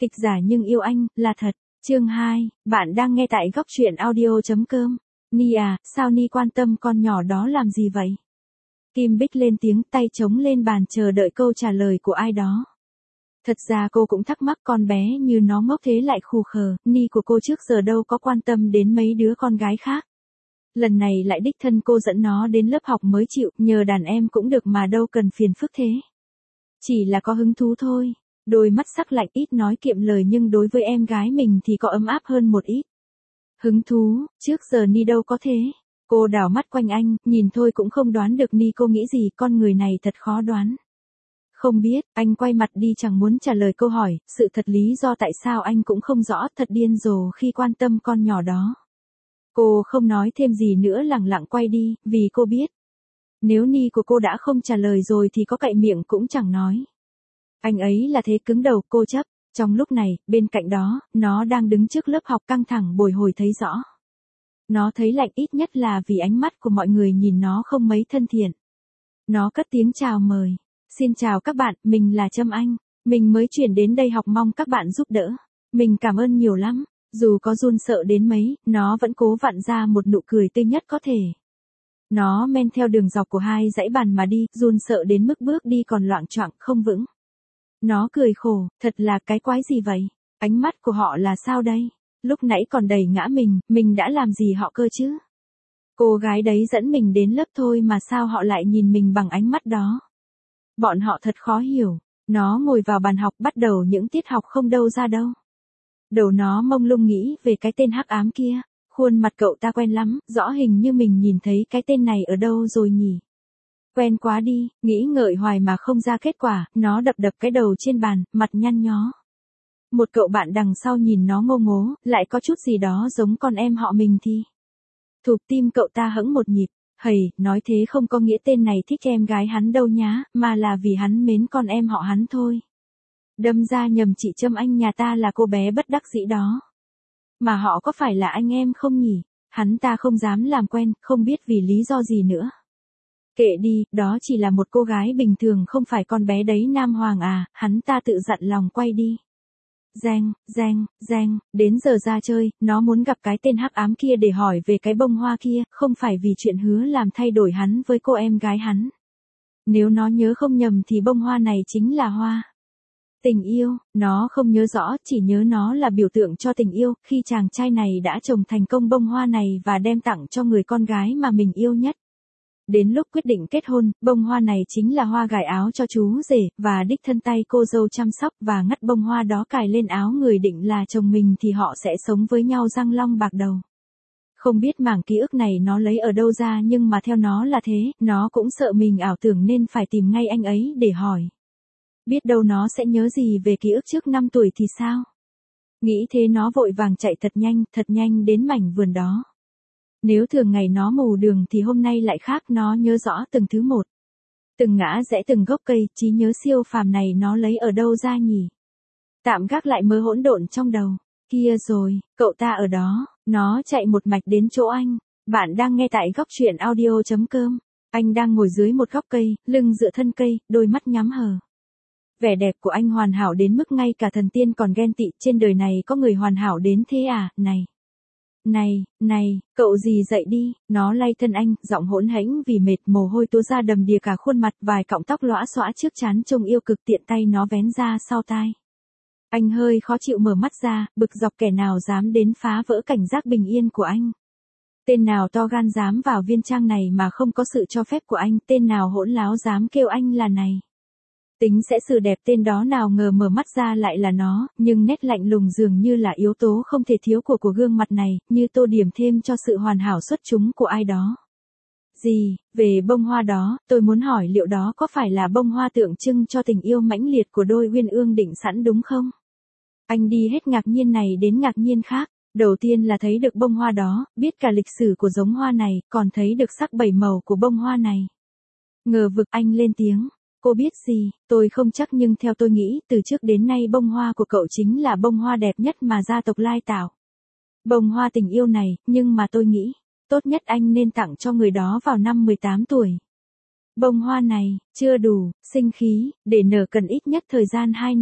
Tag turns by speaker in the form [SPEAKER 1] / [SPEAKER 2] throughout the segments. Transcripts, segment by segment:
[SPEAKER 1] Kịch giả nhưng yêu anh, là thật. Chương 2, bạn đang nghe tại góc truyện audio.com. Ni à, sao Ni quan tâm con nhỏ đó làm gì vậy? Kim Bích lên tiếng, tay chống lên bàn chờ đợi câu trả lời của ai đó. Thật ra cô cũng thắc mắc con bé như nó ngốc thế lại khù khờ, Ni của cô trước giờ đâu có quan tâm đến mấy đứa con gái khác. Lần này lại đích thân cô dẫn nó đến lớp học mới chịu, nhờ đàn em cũng được mà đâu cần phiền phức thế. Chỉ là có hứng thú thôi. Đôi mắt sắc lạnh ít nói kiệm lời nhưng đối với em gái mình thì có ấm áp hơn một ít. Hứng thú, trước giờ Ni đâu có thế. Cô đảo mắt quanh anh, nhìn thôi cũng không đoán được Ni cô nghĩ gì, con người này thật khó đoán. Không biết, anh quay mặt đi chẳng muốn trả lời câu hỏi, sự thật lý do tại sao anh cũng không rõ, thật điên rồ khi quan tâm con nhỏ đó. Cô không nói thêm gì nữa lẳng lặng quay đi, vì cô biết. Nếu Ni của cô đã không trả lời rồi thì có cậy miệng cũng chẳng nói. Anh ấy là thế cứng đầu, cô chấp. Trong lúc này, bên cạnh đó, nó đang đứng trước lớp học căng thẳng bồi hồi thấy rõ. Nó thấy lạnh ít nhất là vì ánh mắt của mọi người nhìn nó không mấy thân thiện. Nó cất tiếng chào mời. Xin chào các bạn, mình là Trâm Anh. Mình mới chuyển đến đây học, mong các bạn giúp đỡ. Mình cảm ơn nhiều lắm. Dù có run sợ đến mấy, nó vẫn cố vặn ra một nụ cười tươi nhất có thể. Nó men theo đường dọc của hai dãy bàn mà đi, run sợ đến mức bước đi còn loạng choạng không vững. Nó cười khổ, thật là cái quái gì vậy? Ánh mắt của họ là sao đây? Lúc nãy còn đẩy ngã mình đã làm gì họ cơ chứ? Cô gái đấy dẫn mình đến lớp thôi mà sao họ lại nhìn mình bằng ánh mắt đó? Bọn họ thật khó hiểu. Nó ngồi vào bàn học bắt đầu những tiết học không đâu ra đâu. Đầu nó mông lung nghĩ về cái tên hắc ám kia. Khuôn mặt cậu ta quen lắm, rõ hình như mình nhìn thấy cái tên này ở đâu rồi nhỉ? Quen quá đi, nghĩ ngợi hoài mà không ra kết quả, nó đập cái đầu trên bàn, mặt nhăn nhó. Một cậu bạn đằng sau nhìn nó ngô ngố, lại có chút gì đó giống con em họ mình thì. Thụp tim cậu ta hững một nhịp, hầy, nói thế không có nghĩa tên này thích em gái hắn đâu nhá, mà là vì hắn mến con em họ hắn thôi. Đâm ra nhầm chị Trâm Anh nhà ta là cô bé bất đắc dĩ đó. Mà họ có phải là anh em không nhỉ? Hắn ta không dám làm quen, không biết vì lý do gì nữa. Kệ đi, đó chỉ là một cô gái bình thường không phải con bé đấy Nam Hoàng à, hắn ta tự dặn lòng quay đi. Giang, đến giờ ra chơi, nó muốn gặp cái tên hắc ám kia để hỏi về cái bông hoa kia, không phải vì chuyện hứa làm thay đổi hắn với cô em gái hắn. Nếu nó nhớ không nhầm thì bông hoa này chính là hoa tình yêu, nó không nhớ rõ, chỉ nhớ nó là biểu tượng cho tình yêu, khi chàng trai này đã trồng thành công bông hoa này và đem tặng cho người con gái mà mình yêu nhất. Đến lúc quyết định kết hôn, bông hoa này chính là hoa gài áo cho chú rể, và đích thân tay cô dâu chăm sóc và ngắt bông hoa đó cài lên áo người định là chồng mình thì họ sẽ sống với nhau răng long bạc đầu. Không biết mảng ký ức này nó lấy ở đâu ra nhưng mà theo nó là thế, nó cũng sợ mình ảo tưởng nên phải tìm ngay anh ấy để hỏi. Biết đâu nó sẽ nhớ gì về ký ức trước 5 tuổi thì sao? Nghĩ thế nó vội vàng chạy thật nhanh đến mảnh vườn đó. Nếu thường ngày nó mù đường thì hôm nay lại khác, nó nhớ rõ từng thứ một. Từng ngã rẽ từng gốc cây, trí nhớ siêu phàm này nó lấy ở đâu ra nhỉ? Tạm gác lại mớ hỗn độn trong đầu. Kia rồi, cậu ta ở đó, nó chạy một mạch đến chỗ anh. Bạn đang nghe tại góc truyện audio.com. Anh đang ngồi dưới một gốc cây, lưng dựa thân cây, đôi mắt nhắm hờ. Vẻ đẹp của anh hoàn hảo đến mức ngay cả thần tiên còn ghen tị, trên đời này có người hoàn hảo đến thế à, Này, cậu gì dậy đi, nó lay thân anh, giọng hỗn hẫng vì mệt, mồ hôi túa ra đầm đìa cả khuôn mặt, vài cọng tóc lõa xõa trước trán trông yêu cực, tiện tay nó vén ra sau tai. Anh hơi khó chịu mở mắt ra, bực dọc kẻ nào dám đến phá vỡ cảnh giác bình yên của anh. Tên nào to gan dám vào viên trang này mà không có sự cho phép của anh, tên nào hỗn láo dám kêu anh là này. Tính sẽ xử đẹp tên đó nào ngờ mở mắt ra lại là nó, nhưng nét lạnh lùng dường như là yếu tố không thể thiếu của gương mặt này, như tô điểm thêm cho sự hoàn hảo xuất chúng của ai đó. Về bông hoa đó, tôi muốn hỏi liệu đó có phải là bông hoa tượng trưng cho tình yêu mãnh liệt của đôi uyên ương định sẵn đúng không? Anh đi hết ngạc nhiên này đến ngạc nhiên khác. Đầu tiên là thấy được bông hoa đó, biết cả lịch sử của giống hoa này, còn thấy được sắc bảy màu của bông hoa này. Ngờ vực anh lên tiếng. Cô biết gì, tôi không chắc nhưng theo tôi nghĩ, từ trước đến nay bông hoa của cậu chính là bông hoa đẹp nhất mà gia tộc Lai tạo. Bông hoa tình yêu này, nhưng mà tôi nghĩ, tốt nhất anh nên tặng cho người đó vào năm 18 tuổi. Bông hoa này, chưa đủ, sinh khí, để nở cần ít nhất thời gian 2 năm.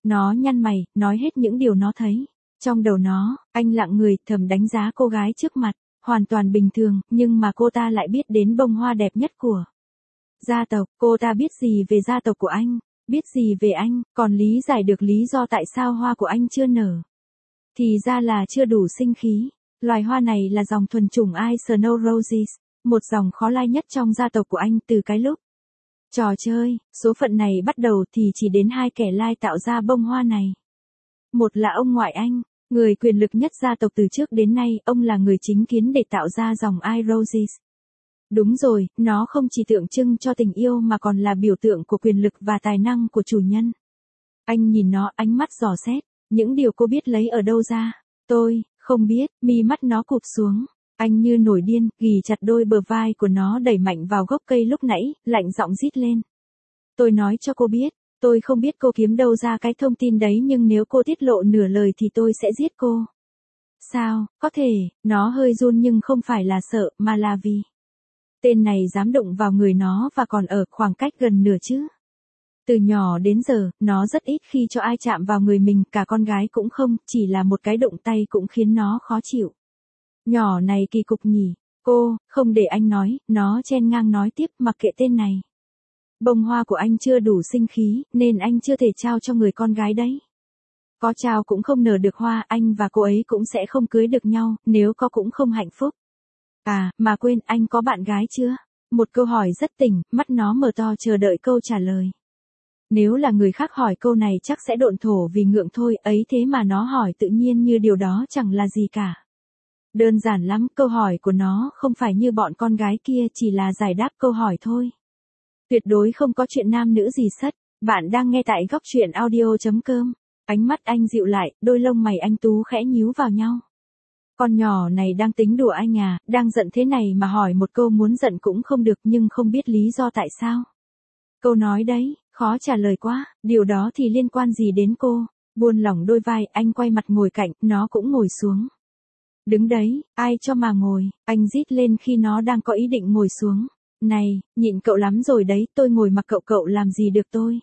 [SPEAKER 1] Nó nhăn mày, nói hết những điều nó thấy. Trong đầu nó, anh lặng người, thầm đánh giá cô gái trước mặt, hoàn toàn bình thường, nhưng mà cô ta lại biết đến bông hoa đẹp nhất của gia tộc. Cô ta biết gì về gia tộc của anh, biết gì về anh, còn lý giải được lý do tại sao hoa của anh chưa nở. Thì ra là chưa đủ sinh khí. Loài hoa này là dòng thuần chủng Ice Snow Roses, một dòng khó lai nhất trong gia tộc của anh từ cái lúc trò chơi, số phận này bắt đầu thì chỉ đến hai kẻ lai tạo ra bông hoa này. Một là ông ngoại anh, người quyền lực nhất gia tộc từ trước đến nay, ông là người chính kiến để tạo ra dòng Ice Roses. Đúng rồi, nó không chỉ tượng trưng cho tình yêu mà còn là biểu tượng của quyền lực và tài năng của chủ nhân. Anh nhìn nó, ánh mắt dò xét, những điều cô biết lấy ở đâu ra? Tôi không biết. Mi mắt nó cụp xuống. Anh như nổi điên, ghì chặt đôi bờ vai của nó đẩy mạnh vào gốc cây lúc nãy, lạnh giọng rít lên. Tôi nói cho cô biết, tôi không biết cô kiếm đâu ra cái thông tin đấy, nhưng nếu cô tiết lộ nửa lời thì tôi sẽ giết cô. Sao, có thể, nó hơi run nhưng không phải là sợ, mà là vì tên này dám đụng vào người nó và còn ở khoảng cách gần nửa chứ. Từ nhỏ đến giờ, nó rất ít khi cho ai chạm vào người mình, cả con gái cũng không, chỉ là một cái đụng tay cũng khiến nó khó chịu. Nhỏ này kỳ cục nhỉ. Cô, không để anh nói, nó chen ngang nói tiếp, mặc kệ tên này. Bông hoa của anh chưa đủ sinh khí, nên anh chưa thể trao cho người con gái đấy. Có trao cũng không nở được hoa, anh và cô ấy cũng sẽ không cưới được nhau, nếu có cũng không hạnh phúc. À, mà quên, anh có bạn gái chưa? Một câu hỏi rất tỉnh, mắt nó mở to chờ đợi câu trả lời. Nếu là người khác hỏi câu này chắc sẽ độn thổ vì ngượng thôi, ấy thế mà nó hỏi tự nhiên như điều đó chẳng là gì cả. Đơn giản lắm, câu hỏi của nó không phải như bọn con gái kia, chỉ là giải đáp câu hỏi thôi. Tuyệt đối không có chuyện nam nữ gì sất. Bạn đang nghe tại góc truyện audio.com. Ánh mắt anh dịu lại, đôi lông mày anh tú khẽ nhíu vào nhau. Con nhỏ này đang tính đùa anh à, đang giận thế này mà hỏi một câu muốn giận cũng không được, nhưng không biết lý do tại sao. Câu nói đấy, khó trả lời quá, điều đó thì liên quan gì đến cô? Buông lỏng đôi vai, anh quay mặt ngồi cạnh, nó cũng ngồi xuống. Đứng đấy, ai cho mà ngồi, anh rít lên khi nó đang có ý định ngồi xuống. Này, nhịn cậu lắm rồi đấy, tôi ngồi mặc cậu làm gì được tôi.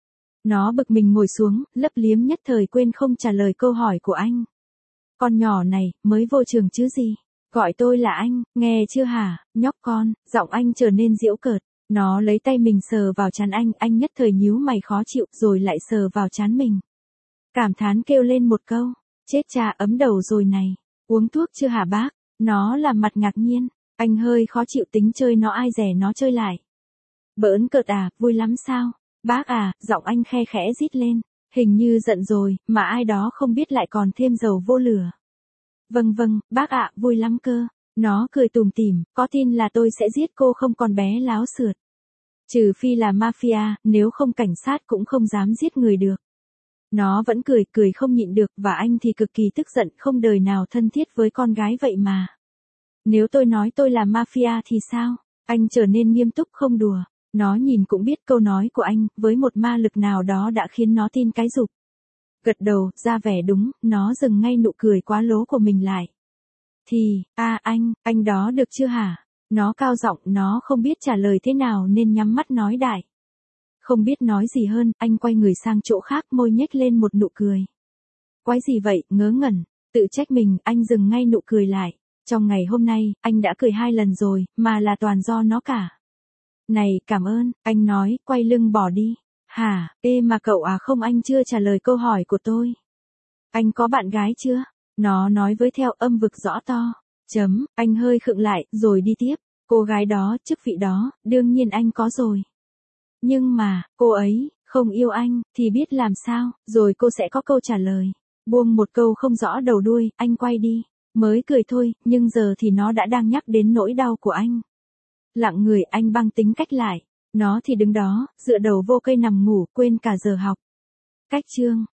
[SPEAKER 1] Nó bực mình ngồi xuống, lấp liếm nhất thời quên không trả lời câu hỏi của anh. Con nhỏ này, mới vô trường chứ gì. Gọi tôi là anh, nghe chưa hả, nhóc con, giọng anh trở nên giễu cợt. Nó lấy tay mình sờ vào trán anh nhất thời nhíu mày khó chịu rồi lại sờ vào trán mình. Cảm thán kêu lên một câu, chết cha ấm đầu rồi này, uống thuốc chưa hả bác? Nó làm mặt ngạc nhiên, anh hơi khó chịu tính chơi nó ai rẻ nó chơi lại. Bỡn cợt à, vui lắm sao? Bác à, giọng anh khe khẽ rít lên, hình như giận rồi, mà ai đó không biết lại còn thêm dầu vô lửa. Vâng, bác ạ, vui lắm cơ. Nó cười tủm tỉm, có tin là tôi sẽ giết cô không con bé láo xượt. Trừ phi là mafia, nếu không cảnh sát cũng không dám giết người được. Nó vẫn cười không nhịn được, và anh thì cực kỳ tức giận, không đời nào thân thiết với con gái vậy mà. Nếu tôi nói tôi là mafia thì sao? Anh trở nên nghiêm túc không đùa. Nó nhìn cũng biết câu nói của anh, với một ma lực nào đó đã khiến nó tin cái dục. Gật đầu, ra vẻ đúng, nó dừng ngay nụ cười quá lố của mình lại. Thì, anh đó được chưa hả? Nó cao giọng, nó không biết trả lời thế nào nên nhắm mắt nói đại. Không biết nói gì hơn, anh quay người sang chỗ khác, môi nhếch lên một nụ cười. Quái gì vậy, ngớ ngẩn, tự trách mình, anh dừng ngay nụ cười lại. Trong ngày hôm nay, anh đã cười 2 lần rồi, mà là toàn do nó cả. Này, cảm ơn, anh nói, quay lưng bỏ đi. Hả, mà cậu à không, anh chưa trả lời câu hỏi của tôi. Anh có bạn gái chưa? Nó nói với theo âm vực rõ to. Anh hơi khựng lại, rồi đi tiếp. Cô gái đó, chức vị đó, đương nhiên anh có rồi. Nhưng mà, cô ấy, không yêu anh, thì biết làm sao, rồi cô sẽ có câu trả lời. Buông một câu không rõ đầu đuôi, anh quay đi. Mới cười thôi, nhưng giờ thì nó đã đang nhắc đến nỗi đau của anh. Lặng người, anh băng tính cách lại. Nó thì đứng đó, dựa đầu vô cây nằm ngủ, quên cả giờ học. Cách chương.